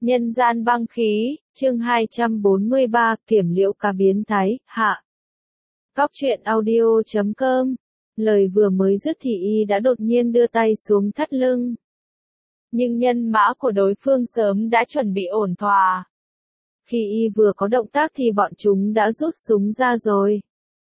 Nhân gian băng khí, chương 243, kiểm liễu cá biến thái, hạ. Cóc truyện audio.com. Lời vừa mới dứt thì y đã đột nhiên đưa tay xuống thắt lưng. Nhưng nhân mã của đối phương sớm đã chuẩn bị ổn thỏa. Khi y vừa có động tác thì bọn chúng đã rút súng ra rồi.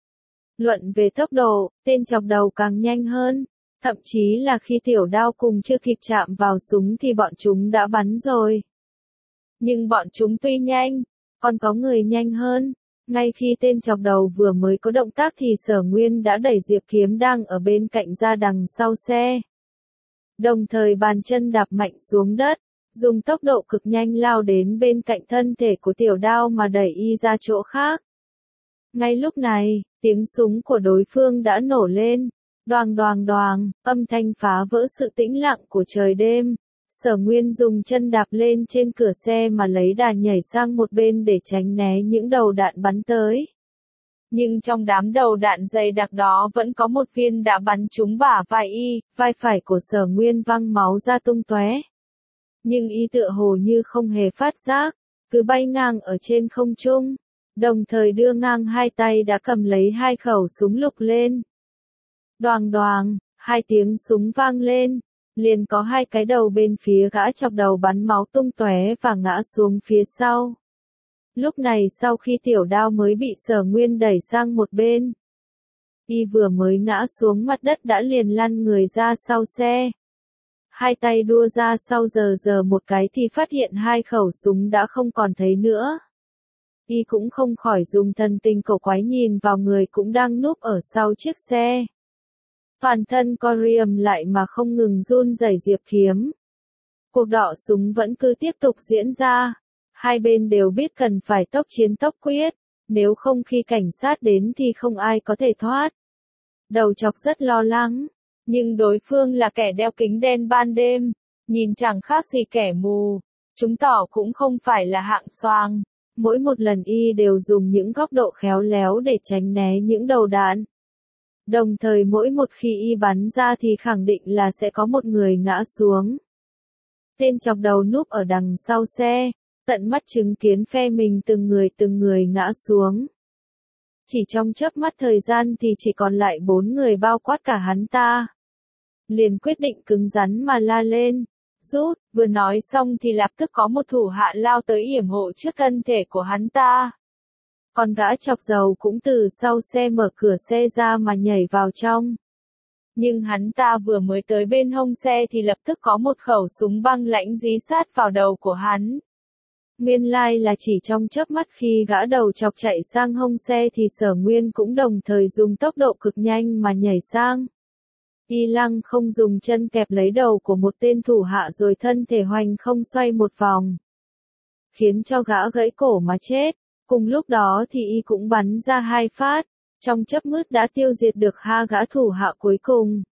Luận về tốc độ, tên chọc đầu càng nhanh hơn. Thậm chí là khi tiểu đao cùng chưa kịp chạm vào súng thì bọn chúng đã bắn rồi. Nhưng bọn chúng tuy nhanh, còn có người nhanh hơn. Ngay khi tên chọc đầu vừa mới có động tác thì Sở Nguyên đã đẩy Diệp Kiếm đang ở bên cạnh ra đằng sau xe. Đồng thời bàn chân đạp mạnh xuống đất, dùng tốc độ cực nhanh lao đến bên cạnh thân thể của tiểu đao mà đẩy y ra chỗ khác. Ngay lúc này, tiếng súng của đối phương đã nổ lên. Đoàng đoàng đoàng, âm thanh phá vỡ sự tĩnh lặng của trời đêm. Sở Nguyên dùng chân đạp lên trên cửa xe mà lấy đà nhảy sang một bên để tránh né những đầu đạn bắn tới. Nhưng trong đám đầu đạn dày đặc đó vẫn có một viên đã bắn trúng bả vai y, vai phải của Sở Nguyên văng máu ra tung tóe. Nhưng y tựa hồ như không hề phát giác, cứ bay ngang ở trên không trung, đồng thời đưa ngang hai tay đã cầm lấy hai khẩu súng lục lên. Đoàng đoàng, hai tiếng súng vang lên, liền có hai cái đầu bên phía gã chọc đầu bắn máu tung tóe và ngã xuống phía sau. Lúc này sau khi tiểu đao mới bị Sở Nguyên đẩy sang một bên, y vừa mới ngã xuống mặt đất đã liền lăn người ra sau xe. Hai tay đua ra sau giờ một cái thì phát hiện hai khẩu súng đã không còn thấy nữa. Y cũng không khỏi dùng thần tình cổ quái nhìn vào người cũng đang núp ở sau chiếc xe. Toàn thân Corium lại mà không ngừng run rẩy Diệp Kiếm. Cuộc đọ súng vẫn cứ tiếp tục diễn ra. Hai bên đều biết cần phải tốc chiến tốc quyết, nếu không khi cảnh sát đến thì không ai có thể thoát. Đầu chọc rất lo lắng, nhưng đối phương là kẻ đeo kính đen ban đêm, nhìn chẳng khác gì kẻ mù, chứng tỏ cũng không phải là hạng xoang. Mỗi một lần y đều dùng những góc độ khéo léo để tránh né những đầu đạn. Đồng thời mỗi một khi y bắn ra thì khẳng định là sẽ có một người ngã xuống. Tên chọc đầu núp ở đằng sau xe, tận mắt chứng kiến phe mình từng người ngã xuống. Chỉ trong chớp mắt thời gian thì chỉ còn lại 4 người bao quát cả hắn ta. Liền quyết định cứng rắn mà la lên, rút, vừa nói xong thì lập tức có một thủ hạ lao tới yểm hộ trước thân thể của hắn ta. Còn gã chọc dầu cũng từ sau xe mở cửa xe ra mà nhảy vào trong. Nhưng hắn ta vừa mới tới bên hông xe thì lập tức có một khẩu súng băng lãnh dí sát vào đầu của hắn. Nguyên lai là chỉ trong chớp mắt khi gã đầu chọc chạy sang hông xe thì Sở Nguyên cũng đồng thời dùng tốc độ cực nhanh mà nhảy sang. Y lăng không dùng chân kẹp lấy đầu của một tên thủ hạ rồi thân thể hoành không xoay một vòng, khiến cho gã gãy cổ mà chết. Cùng lúc đó thì y cũng bắn ra 2 phát, trong chớp mắt đã tiêu diệt được hai gã thủ hạ cuối cùng.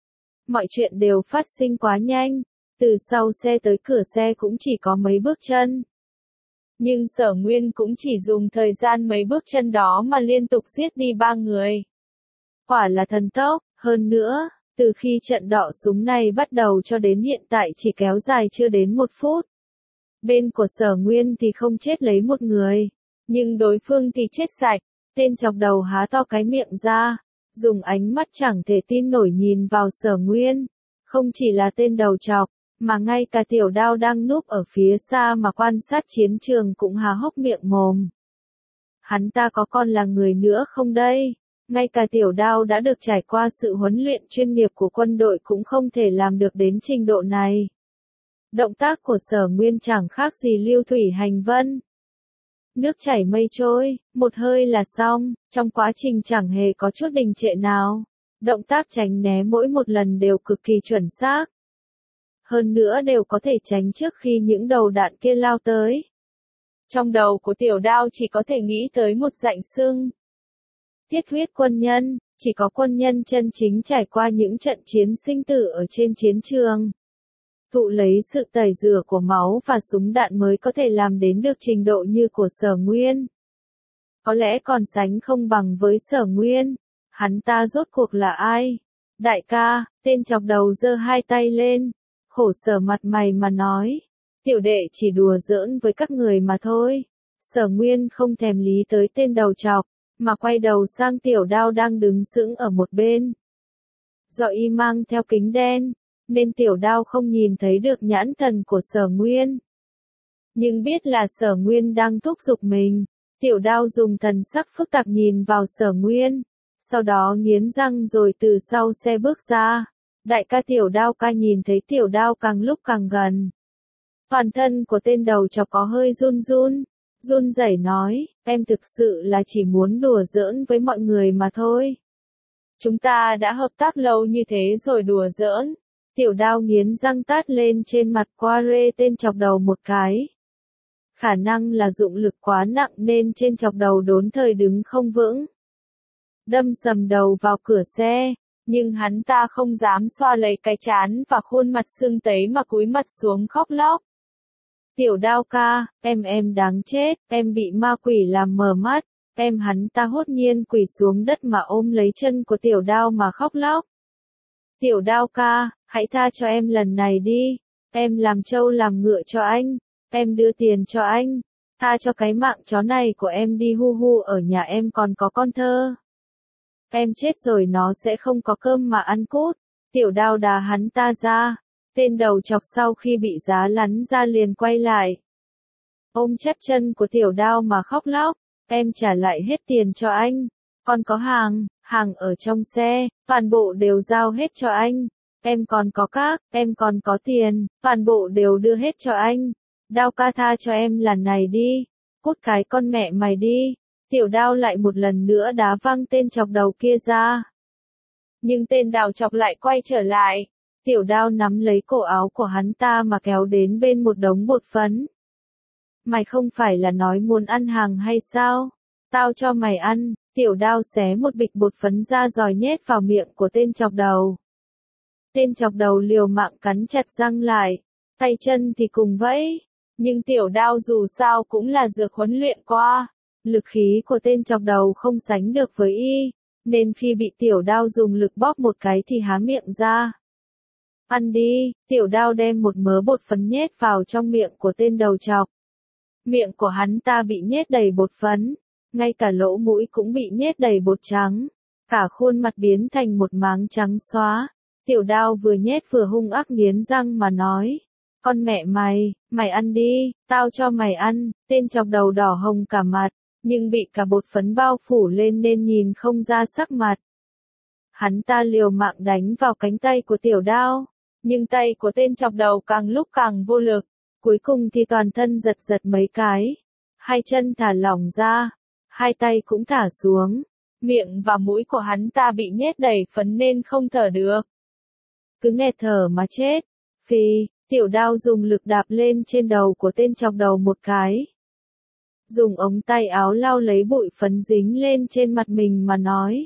Mọi chuyện đều phát sinh quá nhanh, từ sau xe tới cửa xe cũng chỉ có mấy bước chân. Nhưng Sở Nguyên cũng chỉ dùng thời gian mấy bước chân đó mà liên tục giết đi 3 người. Quả là thần tốc, hơn nữa, từ khi trận đọ súng này bắt đầu cho đến hiện tại chỉ kéo dài chưa đến 1 phút. Bên của Sở Nguyên thì không chết lấy một người, nhưng đối phương thì chết sạch. Tên chọc đầu há to cái miệng ra, dùng ánh mắt chẳng thể tin nổi nhìn vào Sở Nguyên. Không chỉ là tên đầu chọc, mà ngay cả tiểu đao đang núp ở phía xa mà quan sát chiến trường cũng há hốc miệng mồm. Hắn ta có còn là người nữa không đây? Ngay cả tiểu đao đã được trải qua sự huấn luyện chuyên nghiệp của quân đội cũng không thể làm được đến trình độ này. Động tác của Sở Nguyên chẳng khác gì lưu thủy hành vân. Nước chảy mây trôi, một hơi là xong, trong quá trình chẳng hề có chút đình trệ nào. Động tác tránh né mỗi một lần đều cực kỳ chuẩn xác. Hơn nữa đều có thể tránh trước khi những đầu đạn kia lao tới. Trong đầu của tiểu đao chỉ có thể nghĩ tới một rãnh xương. Thiết huyết quân nhân, chỉ có quân nhân chân chính trải qua những trận chiến sinh tử ở trên chiến trường, thụ lấy sự tẩy rửa của máu và súng đạn mới có thể làm đến được trình độ như của Sở Nguyên. Có lẽ còn sánh không bằng với Sở Nguyên. Hắn ta rốt cuộc là ai? Đại ca, tên chọc đầu giơ hai tay lên, khổ sở mặt mày mà nói. tiểu đệ chỉ đùa giỡn với các người mà thôi. Sở Nguyên không thèm lý tới tên đầu trọc, mà quay đầu sang Tiểu Đao đang đứng sững ở một bên. Do y mang theo kính đen, nên Tiểu Đao không nhìn thấy được nhãn thần của Sở Nguyên. Nhưng biết là Sở Nguyên đang thúc giục mình, Tiểu Đao dùng thần sắc phức tạp nhìn vào Sở Nguyên, sau đó nghiến răng rồi từ sau xe bước ra. Đại ca Tiểu Đao ca nhìn thấy Tiểu Đao càng lúc càng gần. Toàn thân của tên đầu trọc có hơi run rẩy nói, em thực sự là chỉ muốn đùa giỡn với mọi người mà thôi. Chúng ta đã hợp tác lâu như thế rồi đùa giỡn. Tiểu Đao nghiến răng tát lên trên mặt qua rê tên chọc đầu một cái. Khả năng là dụng lực quá nặng nên trên chọc đầu đốn thời đứng không vững. Đâm sầm đầu vào cửa xe, nhưng hắn ta không dám xoa lấy cái trán và khuôn mặt sưng tấy mà cúi mặt xuống khóc lóc. Tiểu Đao ca, em đáng chết, em bị ma quỷ làm mờ mắt, hắn ta hốt nhiên quỳ xuống đất mà ôm lấy chân của Tiểu Đao mà khóc lóc. Tiểu Đao ca, hãy tha cho em lần này đi, em làm trâu làm ngựa cho anh, em đưa tiền cho anh, tha cho cái mạng chó này của em đi, hu ở nhà em còn có con thơ. Em chết rồi nó sẽ không có cơm mà ăn cút. Tiểu Đao đá hắn ta ra. Tên đầu chọc sau khi bị giá lắn ra liền quay lại, ôm chặt chân của Tiểu Đao mà khóc lóc, em trả lại hết tiền cho anh, còn có hàng ở trong xe, toàn bộ đều giao hết cho anh, em còn có em còn có tiền, toàn bộ đều đưa hết cho anh. Đao ca tha cho em lần này đi, cút cái con mẹ mày đi. Tiểu Đao lại một lần nữa đá văng tên chọc đầu kia ra. Nhưng tên đầu chọc lại quay trở lại. Tiểu Đao nắm lấy cổ áo của hắn ta mà kéo đến bên một đống bột phấn. Mày không phải là nói muốn ăn hàng hay sao? Tao cho mày ăn. Tiểu Đao xé một bịch bột phấn ra rồi nhét vào miệng của tên chọc đầu. Tên chọc đầu liều mạng cắn chặt răng lại, tay chân thì cùng vẫy. Nhưng Tiểu Đao dù sao cũng là dược huấn luyện qua. Lực khí của tên chọc đầu không sánh được với y, nên khi bị Tiểu Đao dùng lực bóp một cái thì há miệng ra. Ăn đi. Tiểu Đao đem một mớ bột phấn nhét vào trong miệng của tên đầu trọc. Miệng của hắn ta bị nhét đầy bột phấn, ngay cả lỗ mũi cũng bị nhét đầy bột trắng, cả khuôn mặt biến thành một máng trắng xóa. Tiểu Đao vừa nhét vừa hung ác nghiến răng mà nói, con mẹ mày ăn đi, tao cho mày ăn. Tên chọc đầu đỏ hồng cả mặt, nhưng bị cả bột phấn bao phủ lên nên nhìn không ra sắc mặt. Hắn ta liều mạng đánh vào cánh tay của Tiểu Đao, nhưng tay của tên chọc đầu càng lúc càng vô lực, cuối cùng thì toàn thân giật mấy cái, hai chân thả lỏng ra, hai tay cũng thả xuống, miệng và mũi của hắn ta bị nhét đầy phấn nên không thở được. Cứ nghẹt thở mà chết. Phì. Tiểu Đao dùng lực đạp lên trên đầu của tên chọc đầu một cái, dùng ống tay áo lau lấy bụi phấn dính lên trên mặt mình mà nói,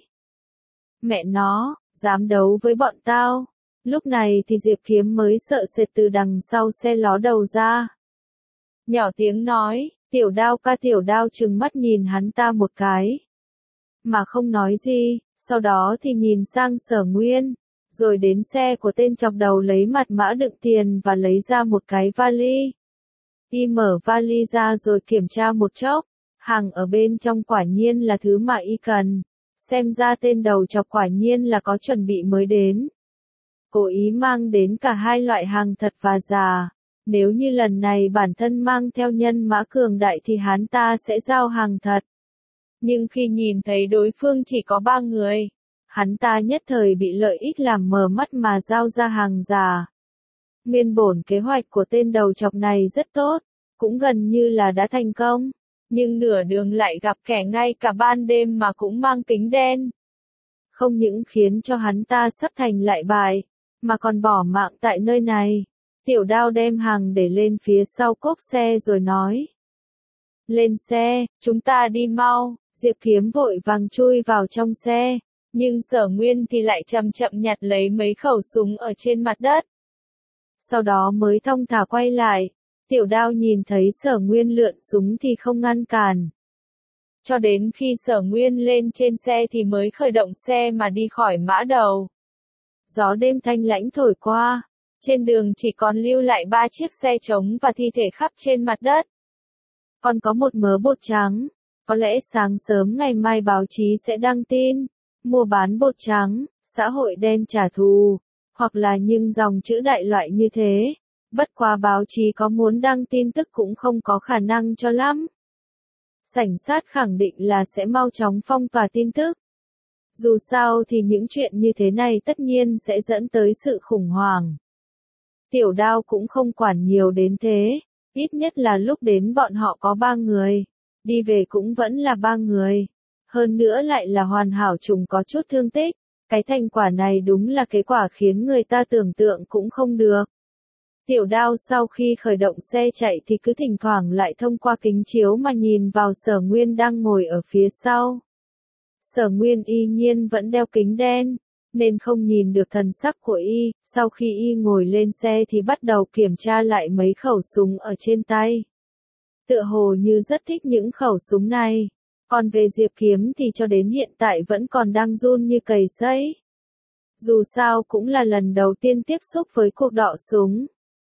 mẹ nó, dám đấu với bọn tao. Lúc này thì Diệp Kiếm mới sợ sệt từ đằng sau xe ló đầu ra, nhỏ tiếng nói, Tiểu Đao ca. Tiểu Đao trừng mắt nhìn hắn ta một cái, mà không nói gì, sau đó thì nhìn sang Sở Nguyên, rồi đến xe của tên chọc đầu lấy mật mã đựng tiền và lấy ra một cái vali. Y mở vali ra rồi kiểm tra một chốc, hàng ở bên trong quả nhiên là thứ mà y cần, xem ra tên đầu chọc quả nhiên là có chuẩn bị mới đến. Cố ý mang đến cả hai loại hàng thật và giả. Nếu như lần này bản thân mang theo nhân mã cường đại thì hắn ta sẽ giao hàng thật. Nhưng khi nhìn thấy đối phương chỉ có 3 người, hắn ta nhất thời bị lợi ích làm mờ mắt mà giao ra hàng giả. Nguyên bổn kế hoạch của tên đầu chọc này rất tốt, cũng gần như là đã thành công, nhưng nửa đường lại gặp kẻ ngay cả ban đêm mà cũng mang kính đen. Không những khiến cho hắn ta sắp thành lại bại, mà còn bỏ mạng tại nơi này. Tiểu Đao đem hàng để lên phía sau cốp xe rồi nói, lên xe, chúng ta đi mau. Diệp Kiếm vội vàng chui vào trong xe, nhưng Sở Nguyên thì lại chậm chậm nhặt lấy mấy khẩu súng ở trên mặt đất. Sau đó mới thong thả quay lại. Tiểu Đao nhìn thấy Sở Nguyên lượn súng thì không ngăn cản. Cho đến khi Sở Nguyên lên trên xe thì mới khởi động xe mà đi khỏi mã đầu. Gió đêm thanh lãnh thổi qua, Trên đường chỉ còn lưu lại 3 chiếc xe trống và thi thể khắp trên mặt đất. Còn có một mớ bột trắng. Có lẽ sáng sớm ngày mai báo chí sẽ đăng tin. Mua bán bột trắng, xã hội đen trả thù. Hoặc là những dòng chữ đại loại như thế. Bất quá báo chí có muốn đăng tin tức cũng không có khả năng cho lắm. Cảnh sát khẳng định là sẽ mau chóng phong tỏa tin tức. Dù sao thì những chuyện như thế này tất nhiên sẽ dẫn tới sự khủng hoảng. Tiểu Đao cũng không quản nhiều đến thế, ít nhất là lúc đến bọn họ có 3 người, đi về cũng vẫn là 3 người. Hơn nữa lại là hoàn hảo trùng có chút thương tích, cái thành quả này đúng là cái quả khiến người ta tưởng tượng cũng không được. Tiểu Đao sau khi khởi động xe chạy thì cứ thỉnh thoảng lại thông qua kính chiếu mà nhìn vào Sở Nguyên đang ngồi ở phía sau. Sở Nguyên y nhiên vẫn đeo kính đen, nên không nhìn được thần sắc của y, sau khi y ngồi lên xe thì bắt đầu kiểm tra lại mấy khẩu súng ở trên tay. Tựa hồ như rất thích những khẩu súng này, còn về Diệp Kiếm thì cho đến hiện tại vẫn còn đang run như cầy sấy. Dù sao cũng là lần đầu tiên tiếp xúc với cuộc đọ súng,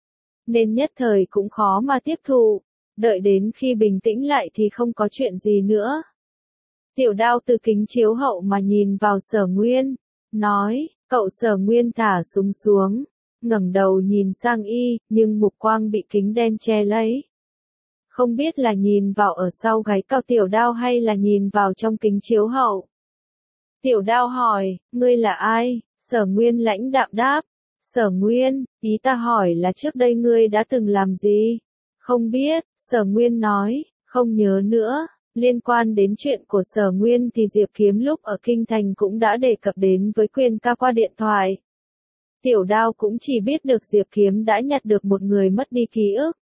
nên nhất thời cũng khó mà tiếp thụ, đợi đến khi bình tĩnh lại thì không có chuyện gì nữa. Tiểu Đao từ kính chiếu hậu mà nhìn vào Sở Nguyên, nói, cậu Sở Nguyên thả súng xuống, ngẩng đầu nhìn sang y, nhưng mục quang bị kính đen che lấy. Không biết là nhìn vào ở sau gáy cao Tiểu Đao hay là nhìn vào trong kính chiếu hậu. Tiểu Đao hỏi, ngươi là ai? Sở Nguyên lãnh đạm đáp, Sở Nguyên, ý ta hỏi là trước đây ngươi đã từng làm gì? Không biết, Sở Nguyên nói, không nhớ nữa. Liên quan đến chuyện của Sở Nguyên thì Diệp Kiếm lúc ở Kinh Thành cũng đã đề cập đến với Quyên ca qua điện thoại. Tiểu Đao cũng chỉ biết được Diệp Kiếm đã nhặt được một người mất đi ký ức.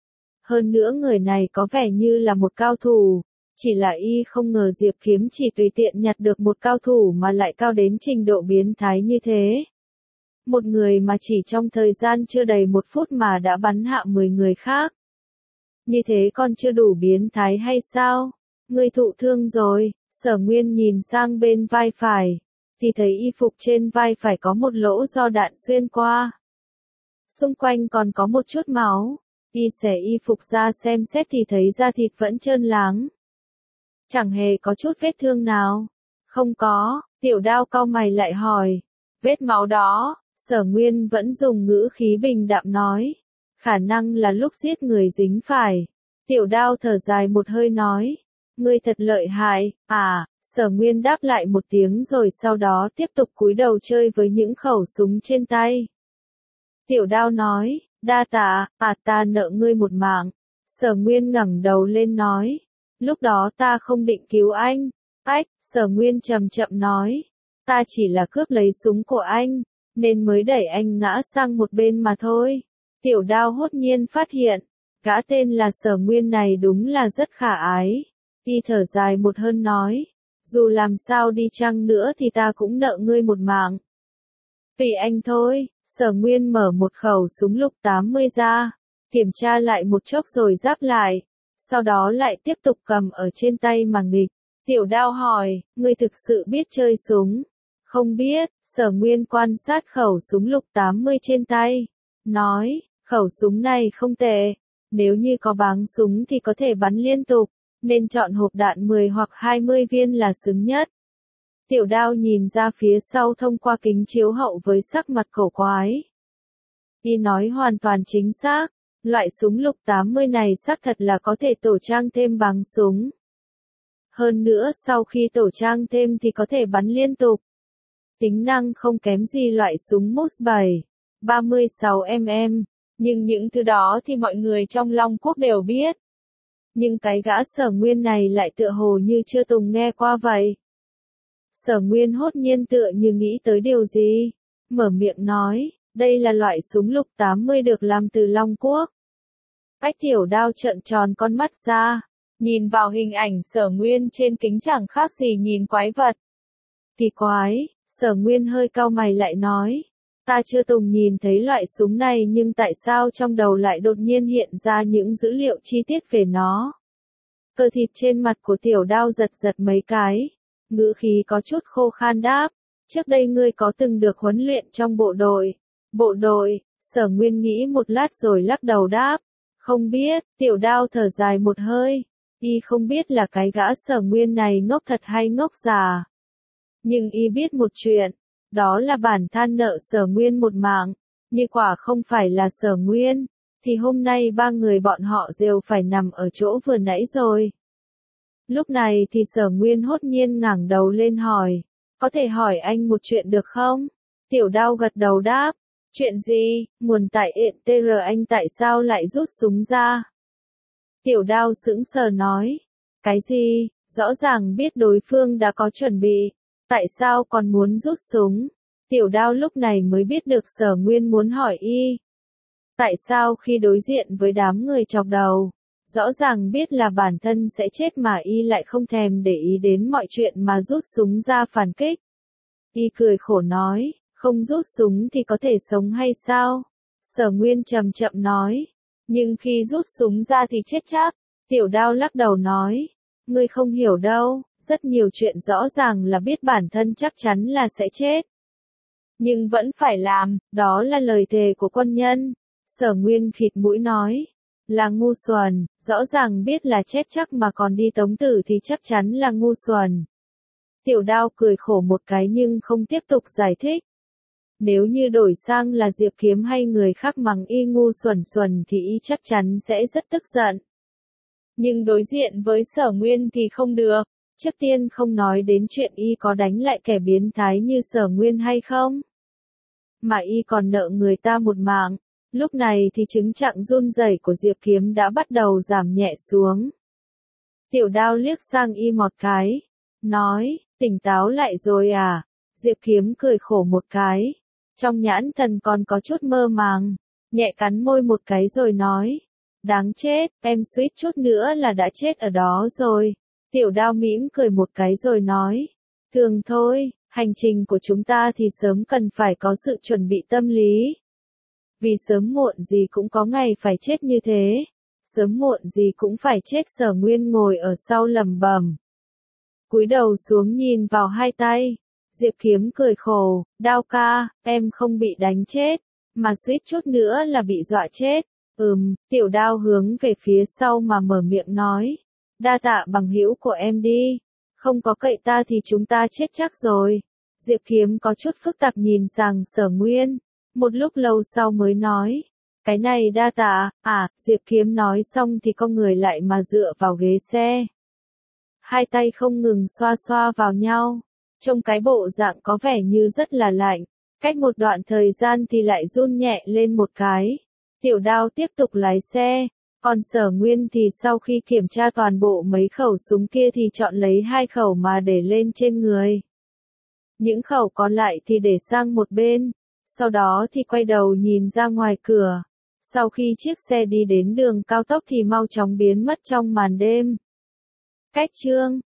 Hơn nữa người này có vẻ như là một cao thủ, chỉ là y không ngờ Diệp Kiếm chỉ tùy tiện nhặt được một cao thủ mà lại cao đến trình độ biến thái như thế. Một người mà chỉ trong thời gian chưa đầy 1 phút mà đã bắn hạ 10 người khác. Như thế còn chưa đủ biến thái hay sao? Ngươi thụ thương rồi, Sở Nguyên nhìn sang bên vai phải, thì thấy y phục trên vai phải có một lỗ do đạn xuyên qua. Xung quanh còn có một chút máu, y xẻ y phục ra xem xét thì thấy da thịt vẫn trơn láng. Chẳng hề có chút vết thương nào. Không có, Tiểu Đao cau mày lại hỏi, vết máu đó, Sở Nguyên vẫn dùng ngữ khí bình đạm nói, khả năng là lúc giết người dính phải. Tiểu Đao thở dài một hơi nói, ngươi thật lợi hại, Sở Nguyên đáp lại một tiếng rồi sau đó tiếp tục cúi đầu chơi với những khẩu súng trên tay. Tiểu Đao nói, đa tạ, ta nợ ngươi một mạng. Sở Nguyên ngẩng đầu lên nói, lúc đó ta không định cứu anh. Sở Nguyên chậm chậm nói, ta chỉ là cướp lấy súng của anh, nên mới đẩy anh ngã sang một bên mà thôi. Tiểu Đao hốt nhiên phát hiện, gã tên là Sở Nguyên này đúng là rất khả ái. Y thở dài một hơi nói, dù làm sao đi chăng nữa thì ta cũng nợ ngươi một mạng. Vì anh thôi, Sở Nguyên mở một khẩu súng lục 80 ra, kiểm tra lại một chốc rồi giáp lại, sau đó lại tiếp tục cầm ở trên tay mà nghịch. Tiểu Đao hỏi, ngươi thực sự biết chơi súng? Không biết, Sở Nguyên quan sát khẩu súng lục 80 trên tay, nói, khẩu súng này không tệ, nếu như có báng súng thì có thể bắn liên tục, nên chọn hộp đạn 10 hoặc 20 viên là xứng nhất. Tiểu Đao nhìn ra phía sau thông qua kính chiếu hậu với sắc mặt cổ quái. Y nói hoàn toàn chính xác, loại súng lục 80 này xác thật là có thể tổ trang thêm báng súng. Hơn nữa sau khi tổ trang thêm thì có thể bắn liên tục. Tính năng không kém gì loại súng Mus 7, 36mm, nhưng những thứ đó thì mọi người trong Long Quốc đều biết. Nhưng cái gã Sở Nguyên này lại tựa hồ như chưa từng nghe qua vậy. Sở Nguyên hốt nhiên tựa như nghĩ tới điều gì, mở miệng nói, đây là loại súng lục 80 được làm từ Long Quốc. Tiểu Đao trợn tròn con mắt ra, nhìn vào hình ảnh Sở Nguyên trên kính chẳng khác gì nhìn quái vật. Kỳ quái, Sở Nguyên hơi cau mày lại nói, ta chưa từng nhìn thấy loại súng này nhưng tại sao trong đầu lại đột nhiên hiện ra những dữ liệu chi tiết về nó. Cơ thịt trên mặt của Tiểu Đao giật giật mấy cái, ngữ khí có chút khô khan đáp, trước đây ngươi có từng được huấn luyện trong bộ đội. Bộ đội, Sở Nguyên nghĩ một lát rồi lắc đầu đáp. Không biết, Tiểu Đao thở dài một hơi. Y không biết là cái gã Sở Nguyên này ngốc thật hay ngốc già. Nhưng y biết một chuyện, đó là bản than nợ Sở Nguyên một mạng. Như quả không phải là Sở Nguyên, thì hôm nay ba người bọn họ đều phải nằm ở chỗ vừa nãy rồi. Lúc này thì Sở Nguyên hốt nhiên ngẩng đầu lên hỏi. Có thể hỏi anh một chuyện được không? Tiểu Đao gật đầu đáp. Chuyện gì? Nguồn tại ETR anh tại sao lại rút súng ra? Tiểu Đao sững sờ nói. Cái gì? Rõ ràng biết đối phương đã có chuẩn bị. Tại sao còn muốn rút súng? Tiểu Đao lúc này mới biết được Sở Nguyên muốn hỏi y. Tại sao khi đối diện với đám người chọc đầu, rõ ràng biết là bản thân sẽ chết mà y lại không thèm để ý đến mọi chuyện mà rút súng ra phản kích. Y cười khổ nói, không rút súng thì có thể sống hay sao? Sở Nguyên chậm chậm nói, nhưng khi rút súng ra thì chết chắc. Tiểu Đao lắc đầu nói, ngươi không hiểu đâu, rất nhiều chuyện rõ ràng là biết bản thân chắc chắn là sẽ chết. Nhưng vẫn phải làm, đó là lời thề của quân nhân. Sở Nguyên khịt mũi nói, là ngu xuẩn, rõ ràng biết là chết chắc mà còn đi tống tử thì chắc chắn là ngu xuẩn. Tiểu Đao cười khổ một cái nhưng không tiếp tục giải thích. Nếu như đổi sang là Diệp Kiếm hay người khác mắng y ngu xuẩn xuẩn thì y chắc chắn sẽ rất tức giận. Nhưng đối diện với Sở Nguyên thì không được. Trước tiên không nói đến chuyện y có đánh lại kẻ biến thái như Sở Nguyên hay không. Mà y còn nợ người ta một mạng. Lúc này thì chứng trạng run rẩy của Diệp Kiếm đã bắt đầu giảm nhẹ xuống. Tiểu Đao liếc sang y một cái. Nói, tỉnh táo lại rồi à? Diệp Kiếm cười khổ một cái. Trong nhãn thần còn có chút mơ màng. Nhẹ cắn môi một cái rồi nói. Đáng chết, em suýt chút nữa là đã chết ở đó rồi. Tiểu Đao mỉm cười một cái rồi nói. Thường thôi, hành trình của chúng ta thì sớm cần phải có sự chuẩn bị tâm lý. Vì sớm muộn gì cũng có ngày phải chết như thế. Sớm muộn gì cũng phải chết. Sở Nguyên ngồi ở sau lẩm bẩm. Cúi đầu xuống nhìn vào hai tay. Diệp Kiếm cười khổ, Đao ca, em không bị đánh chết, mà suýt chút nữa là bị dọa chết. Tiểu Đao hướng về phía sau mà mở miệng nói. Đa tạ bằng hữu của em đi. Không có cậy ta thì chúng ta chết chắc rồi. Diệp Kiếm có chút phức tạp nhìn sang Sở Nguyên. Một lúc lâu sau mới nói. Cái này đa tạ, Diệp Kiếm nói xong thì con người lại mà dựa vào ghế xe. Hai tay không ngừng xoa xoa vào nhau. Trong cái bộ dạng có vẻ như rất là lạnh. Cách một đoạn thời gian thì lại run nhẹ lên một cái. Tiểu Đao tiếp tục lái xe. Còn Sở Nguyên thì sau khi kiểm tra toàn bộ mấy khẩu súng kia thì chọn lấy 2 khẩu mà để lên trên người. Những khẩu còn lại thì để sang một bên. Sau đó thì quay đầu nhìn ra ngoài cửa. Sau khi chiếc xe đi đến đường cao tốc thì mau chóng biến mất trong màn đêm. Cách chương